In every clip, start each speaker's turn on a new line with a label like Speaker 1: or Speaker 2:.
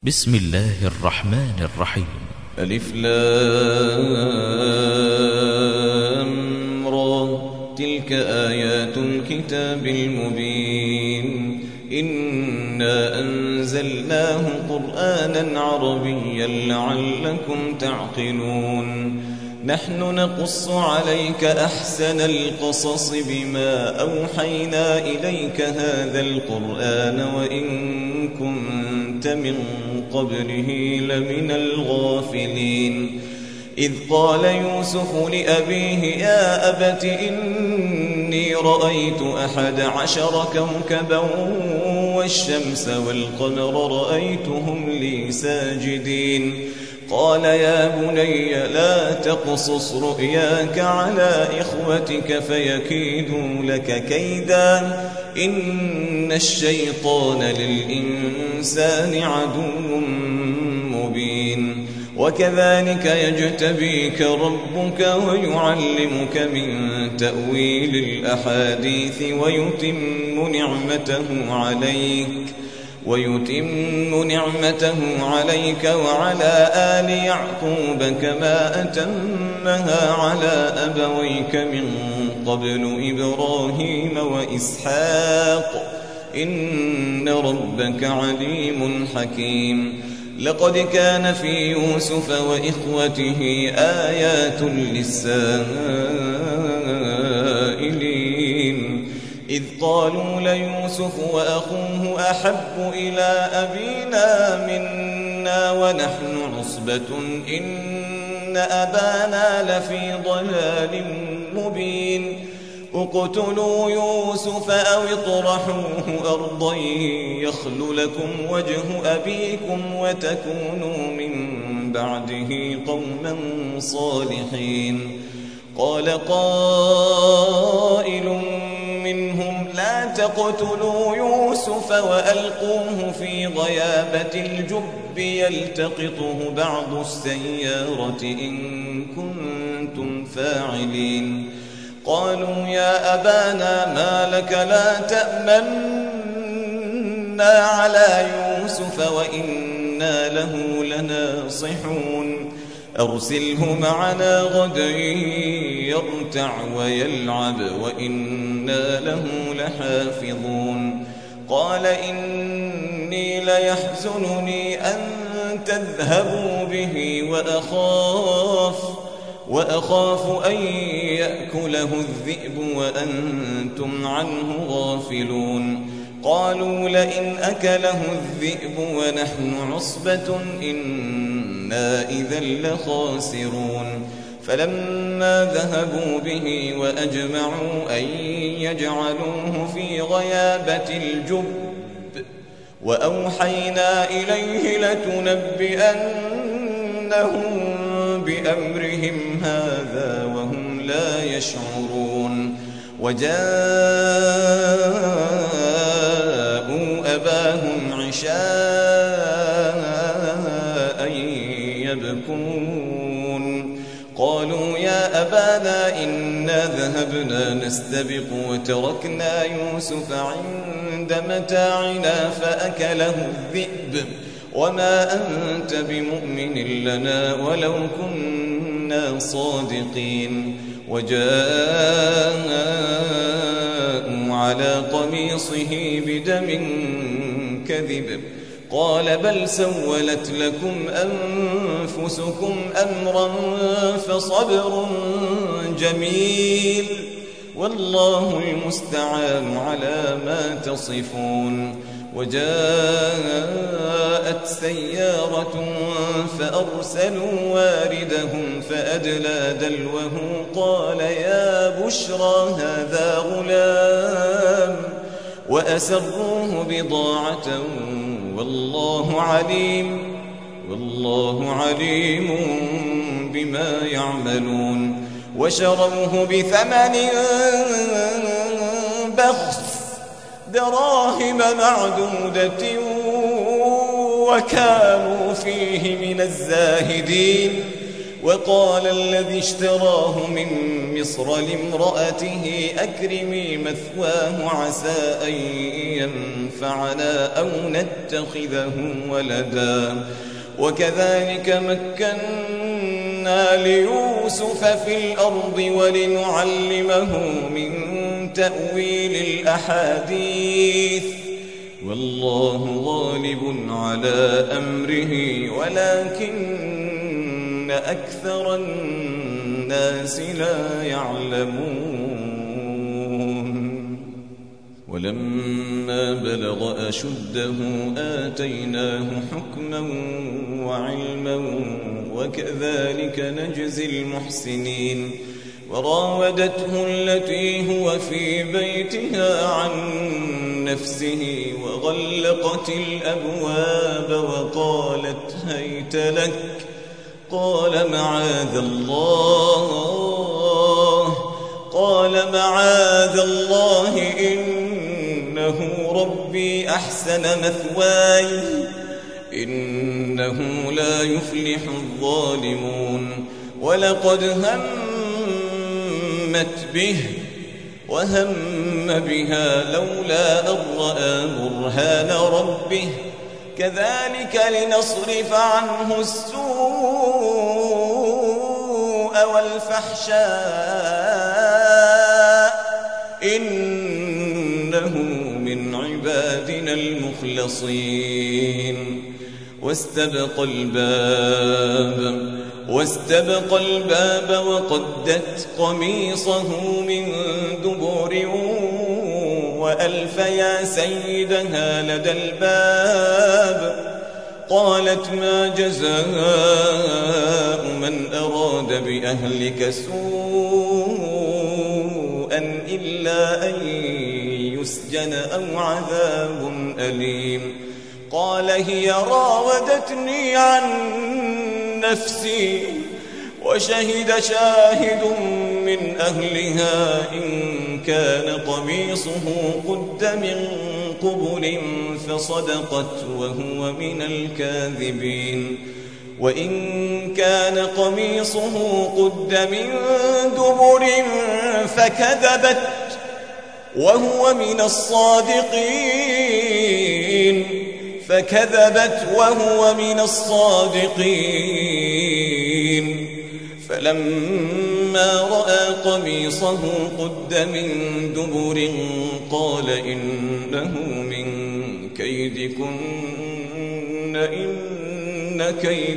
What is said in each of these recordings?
Speaker 1: بسم الله الرحمن الرحيم.
Speaker 2: ألف لام را، تلك آيات الكتاب المبين. إنا أنزلناه قرآنا عربيا لعلكم تعقلون. نحن نقص عليك أحسن القصص بما أوحينا إليك هذا القرآن وإن كنت من قبله لمن الغافلين. إذ قال يوسف لأبيه يا أبت إني رأيت 11 كوكبا والشمس والقمر رأيتهم لي ساجدين. قال يا بني لا تقصص رؤياك على إخوتك فيكيدوا لك كيدا إن الشيطان للإنسان عدو مبين. وكذلك يجتبيك ربك ويعلمك من تأويل الأحاديث ويتم نعمته عليك وعلى آل يعقوب كما أتمها على أبويك من قبل إبراهيم وإسحاق إن ربك عليم حكيم. لقد كان في يوسف وإخوته آيات للسائلين إذ قالوا ليوسف وأخوه أحب إلى أبينا منا ونحن عصبة إن أبانا لفي ضلال مبين. اقتلوا يوسف أو اطرحوه أرضا يخل لكم وجه أبيكم وتكونوا من بعده قوما صالحين. قال قائل منهم لا تقتلوا يوسف وألقوه في غيابة الجب يلتقطه بعض السيارة إن كنتم فاعلين. قالوا يا أبانا ما لك لا تأمنا على يوسف وإنا له لناصحون. أرسله معنا غدا يرتع ويلعب وإنا له لحافظون. قال إني ليحزنني أن تذهبوا به وأخاف أن يأكله الذئب وأنتم عنه غافلون. قالوا لئن أكله الذئب ونحن عصبة إنا إذا لخاسرون. فلما ذهبوا به وأجمعوا أن يجعلوه في غيابة الجب وأوحينا إليه لتنبئنهم بأمرهم هذا وهم لا يشعرون. وجاءوا أباهم عشاء يبكون. قالوا يا أبانا إنا ذهبنا نستبق وتركنا يوسف عند متاعنا فأكله الذئب وما أنت بمؤمن لنا ولو كنا صادقين. وجاءوا على قميصه بدم كذب قال بل سولت لكم أنفسكم أمرا فصبر جميل والله المستعان على ما تصفون. وجاءت سيارة فأرسلوا واردهم فأدلى دلوه قال يا بشرى هذا غلام وأسروه بضاعة والله عليم بما يعملون. وشروه بثمن بخس دراهم معدودة وكانوا فيه من الزاهدين. وقال الذي اشتراه من مصر لامرأته أكرمي مثواه عسى أن ينفعنا أو نتخذه ولدا وكذلك مكنا ليوسف في الأرض ولنعلمه من تأويل الأحاديث والله غالب على أمره ولكن أكثر الناس لا يعلمون ولما بلغ أشده آتيناه حكما وعلما وكذلك نجزي المحسنين وراودته التي هو في بيتها عن نفسه وغلقت الأبواب وقالت هيت لك قال معاذ الله إنه ربي أحسن مثواي إنه لا يفلح الظالمون ولقد همت به وهم بها لولا أن رأى برهان ربه كذلك لنصرف عنه السوء والفحشاء إنه من عبادنا المخلصين واستبق الباب وقدت قميصه من دبر وألف يا سيدها لدى الباب قالت ما جزاء من أراد بأهلك سوءا إلا أن يسجن أو عذاب أليم قال هي راودتني عن نفسي وشهد شاهد من أهلها إن كان قميصه قد من قبل فصدقت وهو من الكاذبين وإن كان قميصه قد من دبر فكذبت وهو من الصادقين فلما رأى قميصه قد من دبر قال إنه من كيدكن إن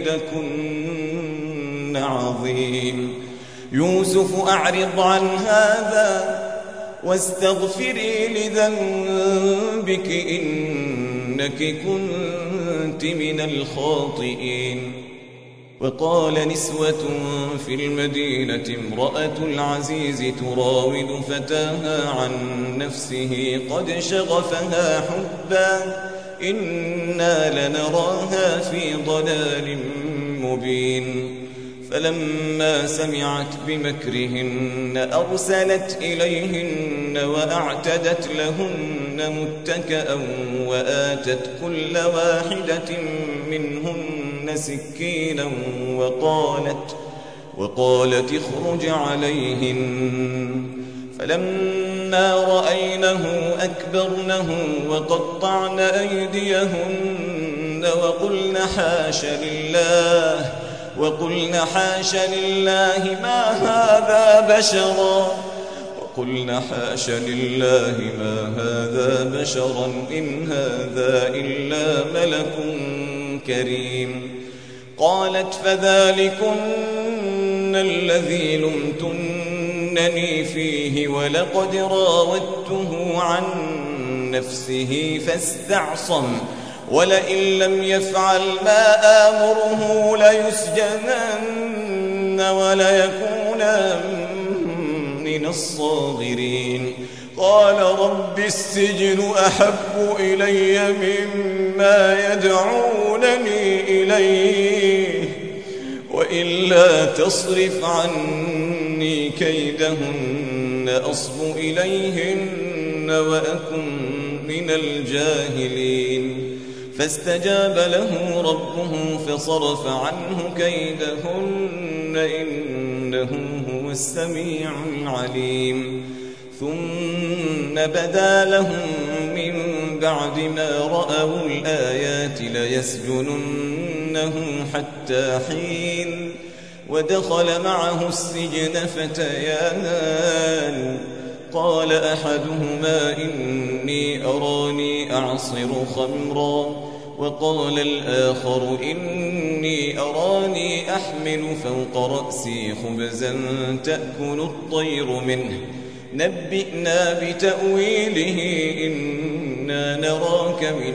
Speaker 2: كيدكن عظيم يوسف أعرض عن هذا واستغفري لذنبك إنك كنت من الخاطئين وقال نسوة في المدينة امرأة العزيز تراود فتاها عن نفسه قد شغفها حبا إنا لنراها في ضلال مبين فلما سمعت بمكرهن أرسلت إليهن وأعتدت لهن متكأ وآتت كل واحدة منهن سكينا وقالت اخرج عليهن فلما رأينه أكبرنه وقطعن أيديهن وقلن حاش لله ما هذا بشرا إن هذا إلا ملك كريم قالت فذلكن الذي لمتنني فيه ولقد راودته عن نفسه فاستعصم ولئن لم يفعل ما آمره ليسجنن وليكون من الصاغرين قال رب السجن أحب إلي مما يدعونني إليه وإلا تصرف عني كيدهن أصب إليهن وأكن من الجاهلين فاستجاب له ربه فصرف عنه كيدهن إنه هو السميع العليم ثم بدا لهم من بعد ما رأوا الآيات ليسجننه حتى حين ودخل معه السجن فتيان قال أحدهما إني أراني أعصر خمرا وقال الآخر إني أراني أحمل فوق رأسي خبزا تأكل الطير منه نبئنا بتأويله إنا نراك من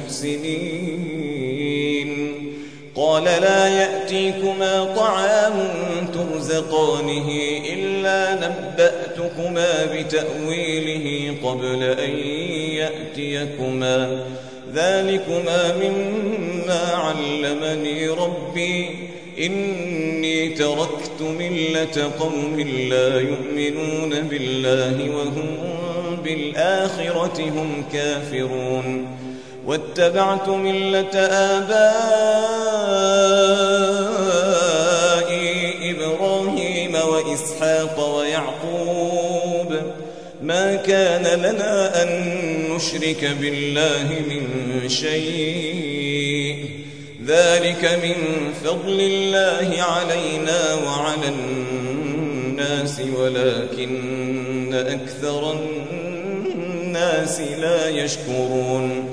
Speaker 2: المحسنين قال لا يأتيكما طعام ترزقانه إلا نبأتكما بتأويله قبل أن يأتيكما ذلكما مما علمني ربي إني تركت ملة قوم لا يؤمنون بالله وهم بالآخرة هم كافرون واتبعت ملة آبائي إبراهيم وإسحاق ويعقوب ما كان لنا أن نشرك بالله من شيء ذلك من فضل الله علينا وعلى الناس ولكن أكثر الناس لا يشكرون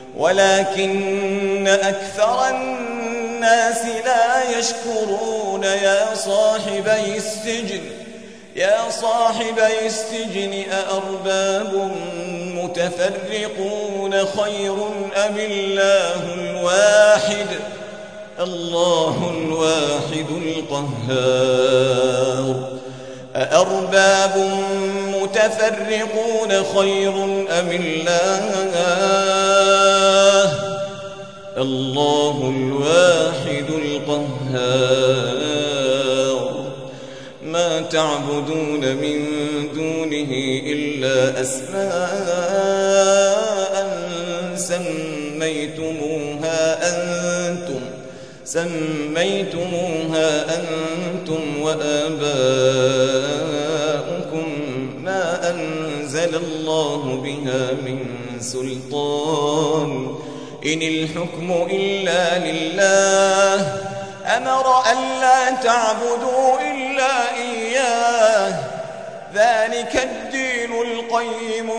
Speaker 2: ولكن أكثر الناس لا يشكرون يا صاحبي السجن أأرباب متفرقون خير أم الله الواحد القهار أأرباب متفرقون خير أم الله الواحد القهار ما تعبدون من دونه إلا أسماء سميتموها أنتم وآباؤكم ما أنزل الله بها من سلطان إن الحكم إلا لله أمر ألا تعبدوا إلا إياه ذلك الدين القيم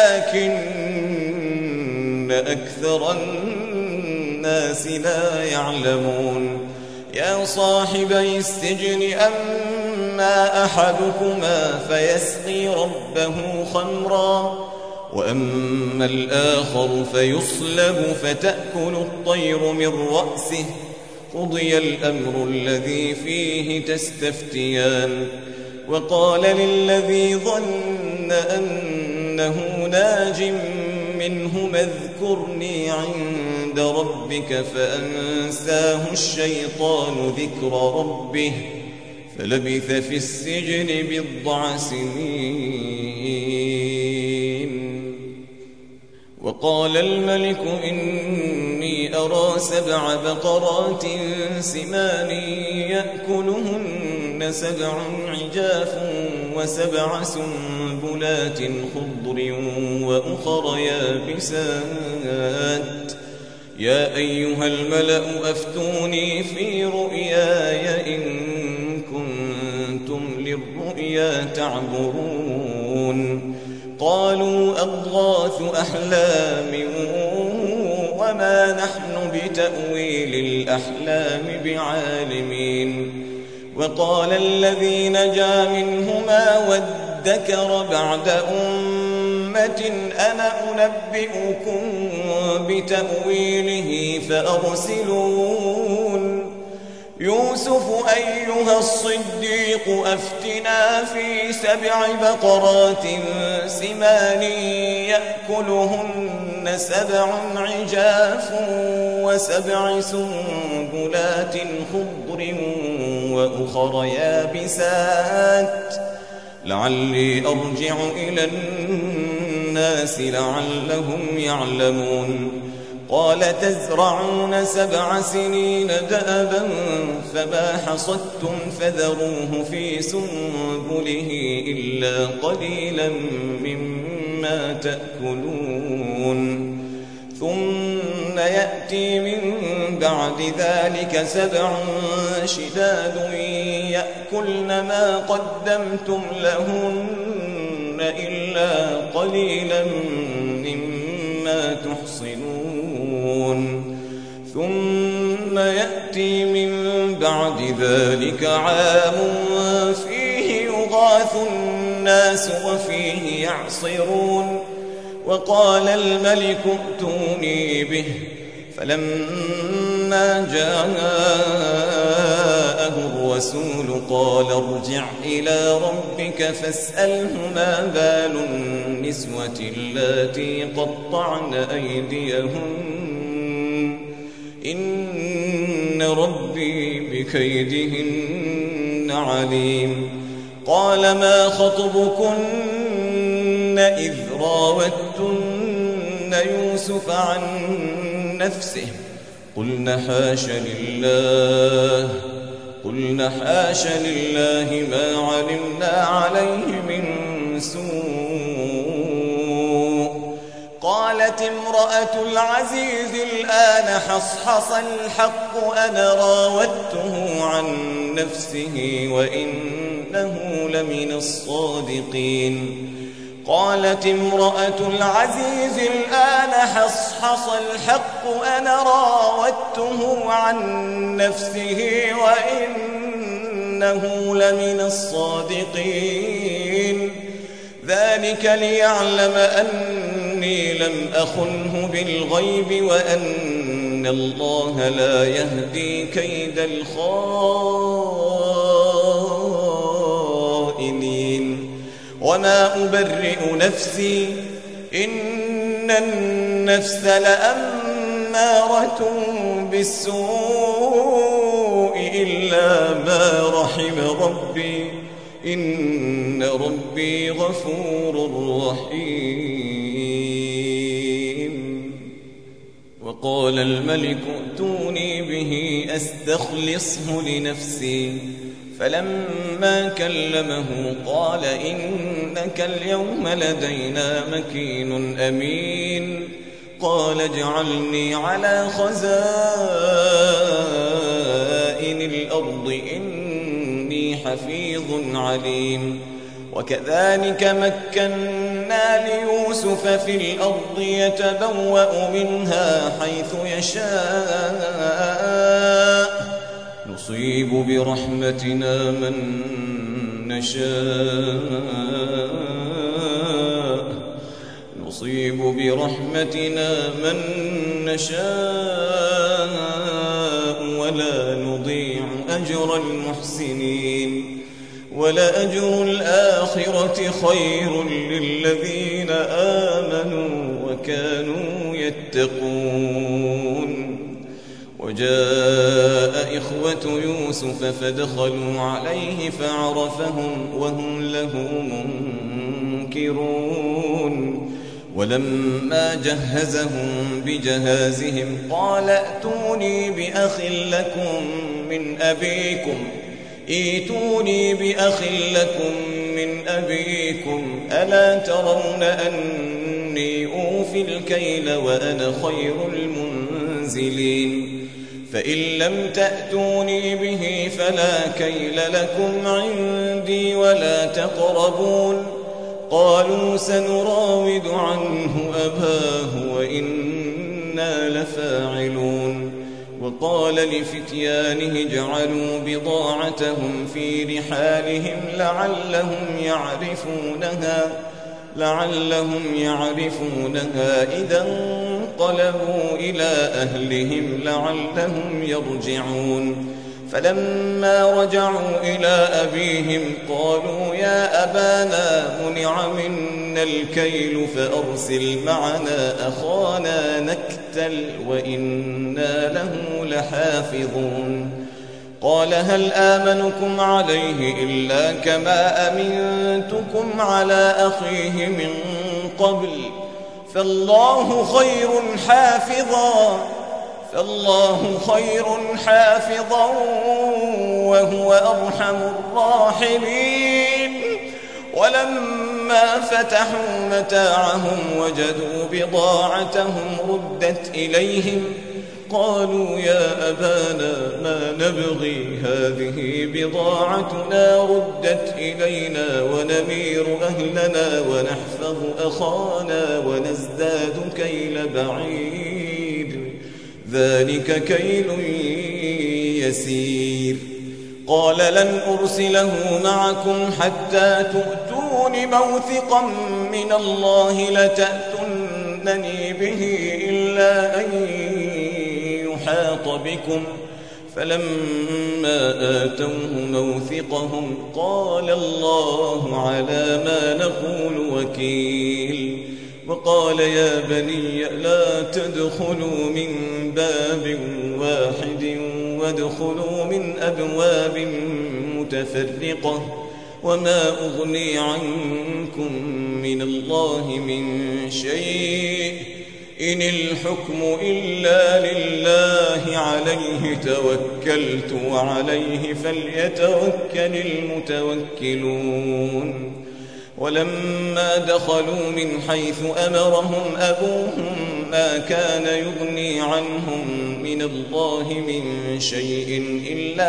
Speaker 2: ولكن أكثر الناس لا يعلمون يا صاحبي السجن أما أحدكما فيسقي ربه خمرا وأما الآخر فيصلب فتأكل الطير من رأسه قضي الأمر الذي فيه تستفتيان وقال للذي ظن أنه ناج منه اذكرني عند ربك فأنساه الشيطان ذكر ربه فلبث في السجن بضع سنين وقال الملك إني أرى 7 بقرات سمان يأكلهن 7 عجاف و7 سنبلات خضر وأخر يابسات يا أيها الملأ أفتوني في رؤياي إن كنتم للرؤيا تعبرون قالوا أضغاث أحلام وما نحن بتأويل الأحلام بعالمين وقال الذي نجا منهما وادكر بعد أمة أنا أنبئكم بتأويله فأرسلون يوسف أيها الصديق أفتنا في 7 بقرات سمان يأكلهن 7 عجاف و7 سنبلات خضر وأخر يابسات لعلي أرجع إلى الناس لعلهم يعلمون قال تزرعون 7 سنين دأبا فما حصدتم فذروه في سنبله إلا قليلا مما تأكلون ثم يأتي من بعد ذلك 7 شداد يأكلن ما قدمتم لهن إلا قليلا مما تحصنون ثم يأتي من بعد ذلك عام فيه يغاث الناس وفيه يعصرون وقال الملك ائتوني به فلما جاءه الرسول قال ارجع إلى ربك فاسأله ما بال النسوة اللاتي قطعن أيديهن إن ربي بكيدهن عليم قال ما خطبكن إذ راوتن يوسف عن نفسه قلنا حاش لله ما علمنا عليه من سوء قالت امرأة العزيز الآن حصحص الحق أنا راودته عن نفسه وإنه لمن الصادقين قالت امرأة العزيز الآن حصحص الحق أنا راودته عن نفسه وإنه لمن الصادقين ذلك ليعلم أني لم أخنه بالغيب وأن الله لا يهدي كيد الخائنين وما أبرئ نفسي إن النفس لأمارة بالسوء إلا ما رحم ربي إن ربي غفور رحيم وقال الملك ائتوني به أستخلصه لنفسي فلما كلمه قال إنك اليوم لدينا مكين أمين قال اجعلني على خزائن الأرض إني حفيظ عليم وكذلك مكنا ليوسف في الأرض يتبوأ منها حيث يشاء نصيب برحمتنا من نشاء ولا نضيع أجر المحسنين ولأجر الآخرة خير للذين آمنوا وكانوا يتقون وجاء إخوة يوسف فدخلوا عليه فعرفهم وهم له منكرون ولما جهزهم بجهازهم قال ائتوني بأخ لكم من أبيكم ألا ترون أني أوفي الكيل وأنا خير المنزلين فإن لم تأتوني به فلا كيل لكم عندي ولا تقربون قالوا سنراود عنه أباه وإنا لفاعلون وقال لفتيانه اجعلوا بضاعتهم في رحالهم لعلهم يعرفونها إذا انقلبوا إلى أهلهم لعلهم يرجعون فلما رجعوا إلى أبيهم قالوا يا أبانا منع منا الكيل فأرسل معنا أخانا نكتل وإنا له لحافظون قال هل آمنكم عليه إلا كما أمنتكم على أخيه من قبل فالله خير حافظا وهو أرحم الراحمين. ولما فتحوا متاعهم وجدوا بضاعتهم ردت إليهم قالوا يا أبانا ما نبغي هذه بضاعتنا ردت إلينا ونمير أهلنا ونحفظ أخانا ونزداد كيل بعير ذلك كيل يسير. قال لن أرسله معكم حتى تؤتون موثقا من الله لتأتونني به إلا أن يحاط بكم. فلما آتوه موثقهم قال الله على ما نقول وكيل. وقال يا بني لا تدخلوا من باب واحد وادخلوا من أبواب متفرقة وما أغني عنكم من الله من شيء إن الحكم إلا لله عليه توكلت وعليه فليتوكل المتوكلون. ولما دخلوا من حيث أمرهم أبوهم ما كان يغني عنهم من الله من شيء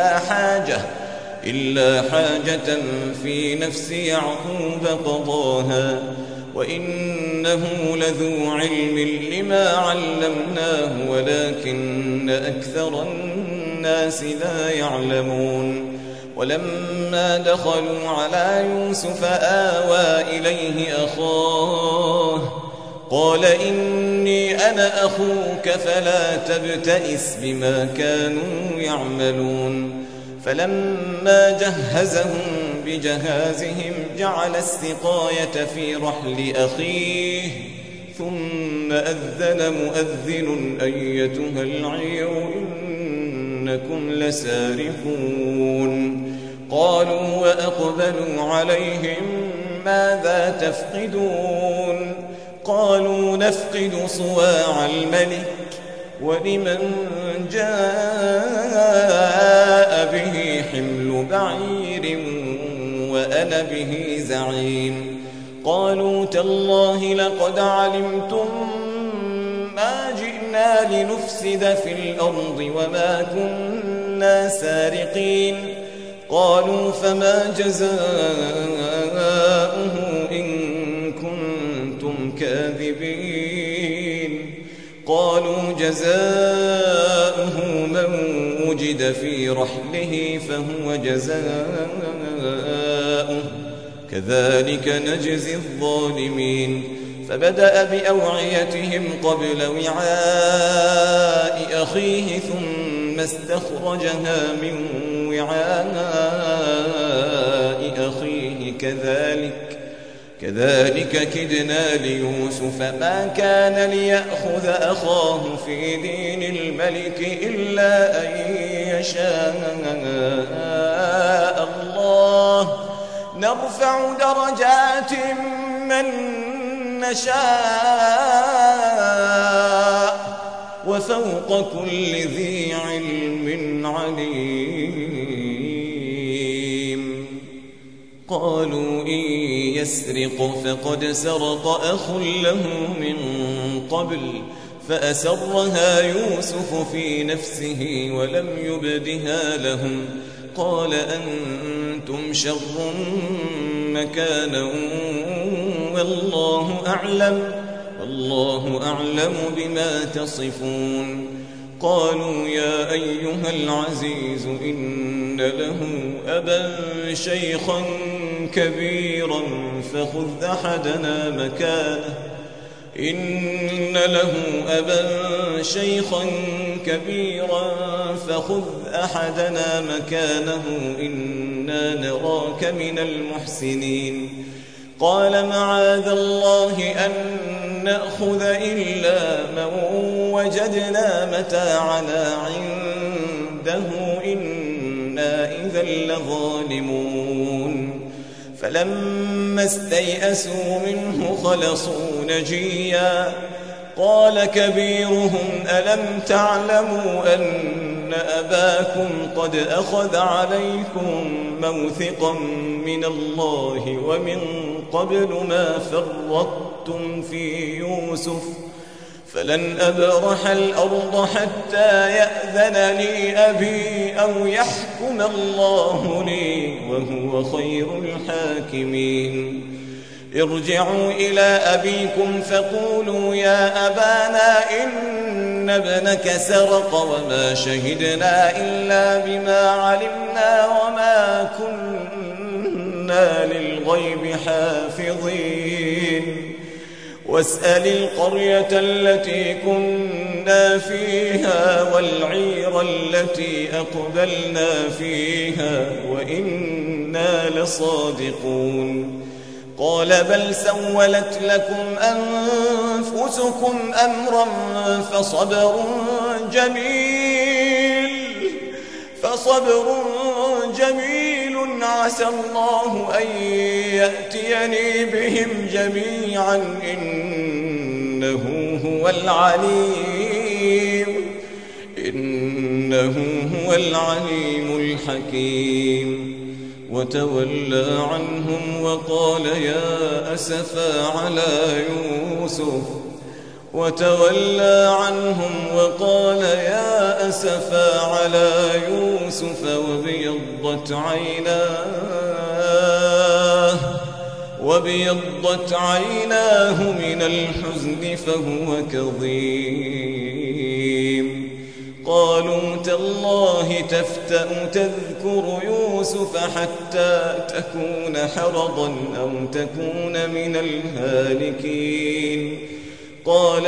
Speaker 2: إلا حاجة في نفس يعقوب قضاها وإنه لذو علم لما علمناه ولكن أكثر الناس لا يعلمون. ولما دخلوا على يوسف آوى إليه أخاه قال إني أنا أخوك فلا تبتئس بما كانوا يعملون. فلما جهزهم بجهازهم جعل السقاية في رحل أخيه ثم أذن مؤذن أيتها العير إنكم لسارقون. قالوا وأقبلوا عليهم ماذا تفقدون؟ قالوا نفقد صواع الملك ولمن جاء به حمل بعير وأنا به زعيم. قالوا تالله لقد علمتم ما جئنا لنفسد في الأرض وما كنا سارقين. قالوا فما جزاؤه إن كنتم كاذبين؟ قالوا جزاؤه من وجد في رحله فهو جزاؤه كذلك نجزي الظالمين. فبدأ بأوعيتهم قبل وعاء أخيه ثم استخرجها من وعاء أخيه كذلك كدنا ليوسف ما كان ليأخذ أخاه في دين الملك إلا أن يشاء الله نرفع درجات من نشاء وفوق كل ذي علم عليم. قالوا إن يسرق فقد سرق أخ له من قبل فأسرها يوسف في نفسه ولم يبدها لهم. قال أنتم شر مكانا والله أعلم بما تصفون. قالوا يا أيها العزيز إن له أبا شيخا كبيرا فخذ أحدنا مكانه إنا نراك من المحسنين. قال معاذ الله أن نأخذ إلا من وجدنا متاعنا عنده إنا إذا لظالمون. فلما استيئسوا منه خلصوا نجيا قال كبيرهم ألم تعلموا أن أباكم قد أخذ عليكم موثقا من الله ومن قبل ما فرطتم في يوسف فلن أبرح الأرض حتى يأذن لي أبي أو يحكم الله لي وهو خير الحاكمين ارجعوا إلى أبيكم فقولوا يا أبانا إن ابنك سرق وما شهدنا إلا بما علمنا وما كنا للغيب حافظين واسأل القرية التي كنا فيها والعير التي أقبلنا فيها وإنا لصادقون قال بل سولت لكم أنفسكم أمرا فصبر جميل عسى الله أن يأتيني بهم جميعا إنه هو العليم الحكيم وتولى عنهم وقال يا أسفا على يوسف وابيضت عيناه من الحزن فهو كظيم قالوا تالله تفتأ تذكر يوسف حتى تكون حرضا أو تكون من الهالكين قال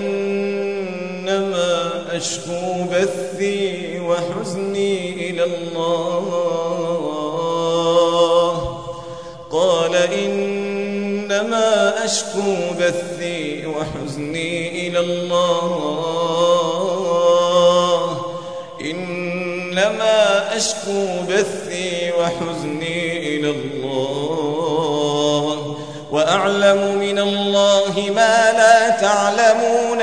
Speaker 2: إنما أشكو بثي وحزني إلى الله وأعلم من الله ما لا تعلمون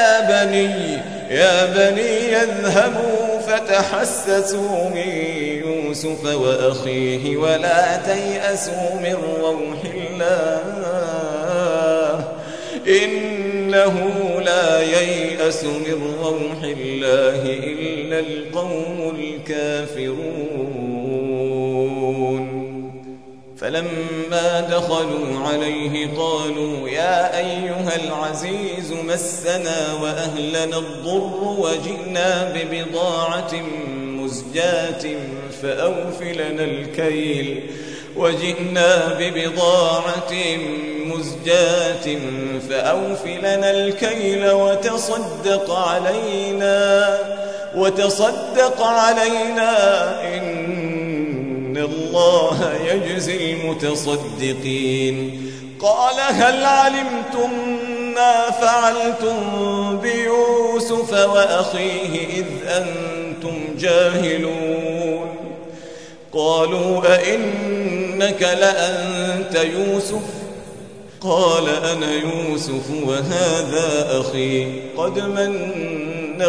Speaker 2: يا بني اذهبوا فتحسسوا من يوسف وأخيه ولا تيأسوا من روح الله إنه لا ييأس من روح الله إلا القوم الكافرون فلما دخلوا عليه قالوا يا أيها العزيز مسنا وأهلنا الضر وجئنا ببضاعة مزجاة فأوف لنا الكيل وتصدق علينا إن الله يجزي المتصدقين قال هل علمتم ما فعلتم بيوسف وأخيه إذ أنتم جاهلون قالوا أئنك لأنت يوسف قال أنا يوسف وهذا أخي قد من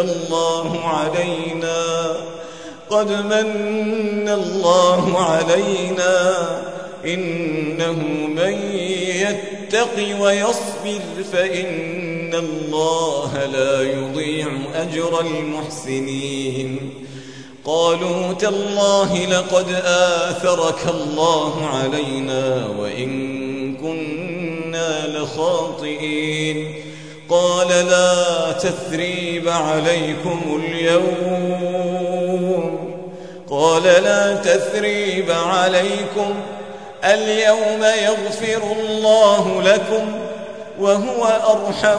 Speaker 2: الله علينا إنه من يتق ويصبر فإن الله لا يضيع أجر المحسنين قالوا تالله لقد آثرك الله علينا وإن كنا لخاطئين قال لا تثريب عليكم اليوم يغفر الله لكم وهو أرحم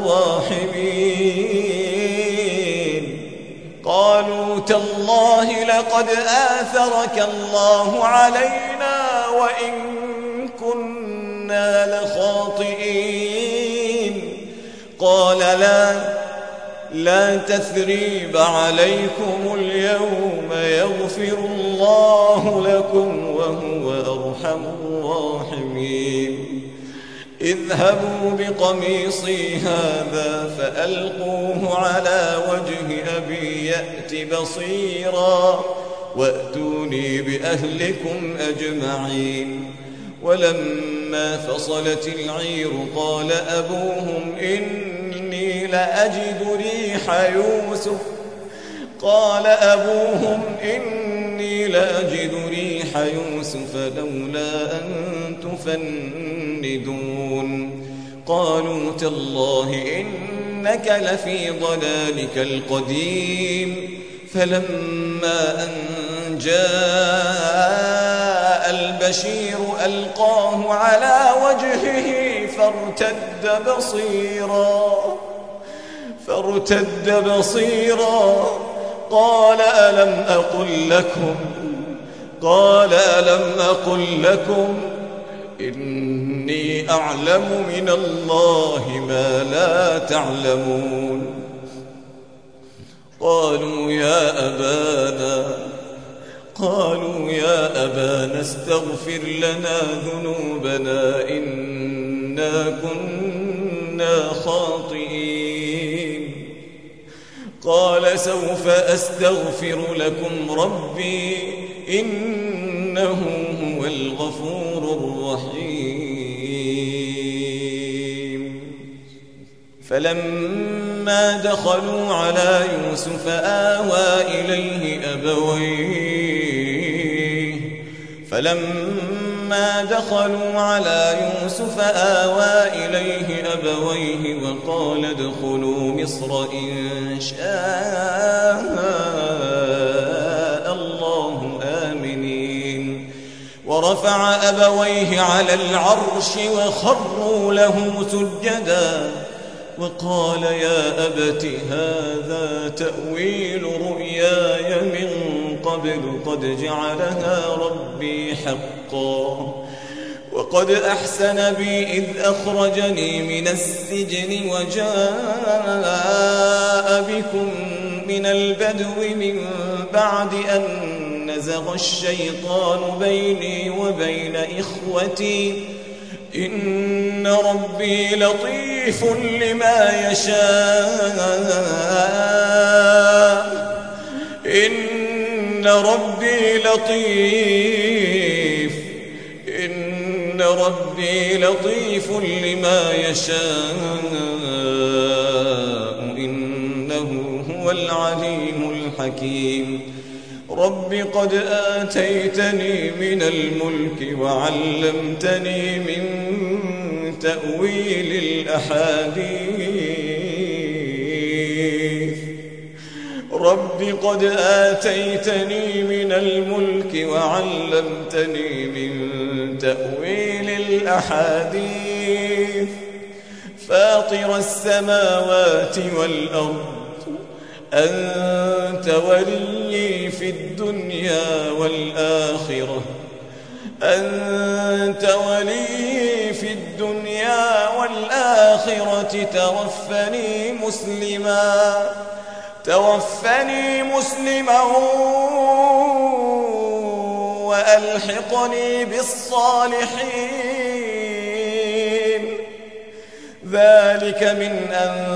Speaker 2: الراحمين قالوا تالله لقد آثرك الله علينا وإن كنا لخاطئين قال لا تثريب عليكم اليوم يغفر الله لكم وهو أرحم الراحمين اذهبوا بقميصي هذا فألقوه على وجه أبي يأت بصيرا وأتوني بأهلكم أجمعين ولما فصلت العير قال أبوهم إني لأجد ريح يوسف لولا أن تفندون قالوا تالله إنك لفي ضلالك القديم فلما أن جاء البشير ألقاه على وجهه فارتد بصيرا قال ألم أقل لكم إني أعلم من الله ما لا تعلمون قالوا يا أبانا استغفر لنا ذنوبنا إنا كنا خاطئين قال سوف أستغفر لكم ربي إنه هو الغفور الرحيم فلما دخلوا على يوسف آوى إليه أبويه وقال ادخلوا مصر إن شاء الله آمنين ورفع أبويه على العرش وخروا له سجدا وقال يا أبت هذا تأويل رؤياي من قبل قد جعلها ربي حقا وقد أحسن بي إذ أخرجني من السجن وجاء بكم من البدو من بعد أن نزغ الشيطان بيني وبين إخوتي إن ربي لطيف لما يشاء إن ربي لطيف لما يشاء إنه هو العليم الحكيم رب قد آتيتني من الملك وعلمتني من تأويل الأحاديث فاطر السماوات والأرض أنت ولي في الدنيا والآخرة توفني مسلما وألحقني بالصالحين ذلك من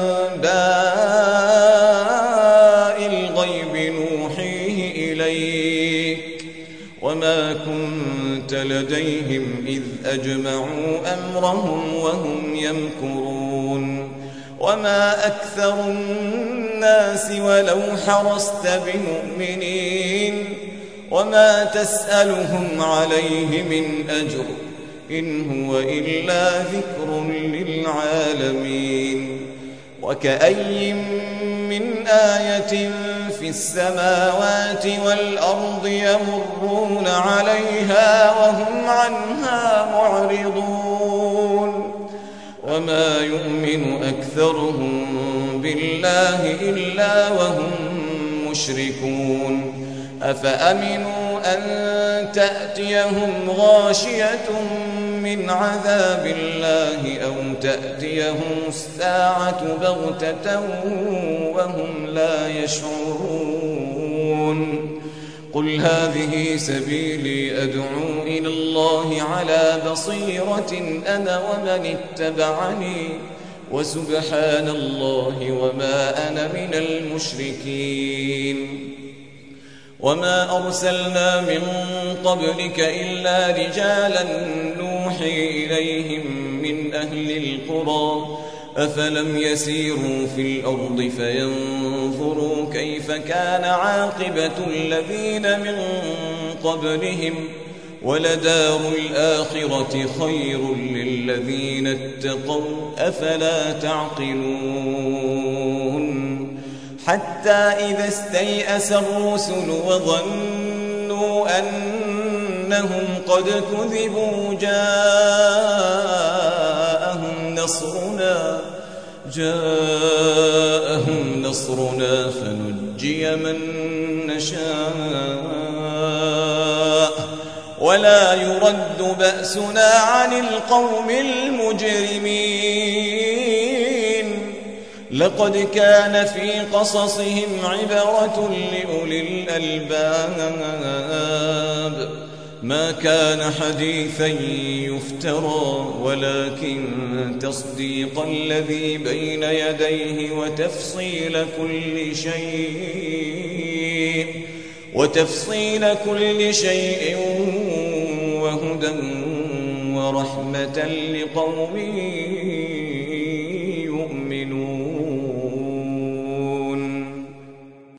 Speaker 2: أنباء الغيب نوحيه إليك وما كنت لديهم إذ أجمعوا أمرهم وهم يمكرون وما أكثر الناس ولو حرصت بمؤمنين وما تسألهم عليه من أجر إن هو إلا ذكر للعالمين وكأي من آية في السماوات والأرض يمرون عليها وهم عنها معرضون وما يؤمن أكثرهم بالله إلا وهم مشركون أفأمنوا أن تأتيهم غاشية من عذاب الله أو تأتيهم الساعة بغتة وهم لا يشعرون قل هذه سبيلي أدعو إلى الله على بصيرة أنا ومن اتبعني وسبحان الله وما أنا من المشركين وما أرسلنا من قبلك إلا رجالا نوحي إليهم من أهل القرى أفلم يسيروا في الأرض فينظروا كيف كان عاقبة الذين من قبلهم ولدار الآخرة خير للذين اتقوا أفلا تعقلون حتى إذا استيأس الرسل وظنوا أنهم قد كذبوا جاءهم نصرنا فنجي من نشاء ولا يرد بأسنا عن القوم المجرمين لقد كان في قصصهم عبرة لأولي الألباب ما كان حديثا يفترى ولكن تصديق الذي بين يديه وتفصيل كل شيء وهدى ورحمة لقوم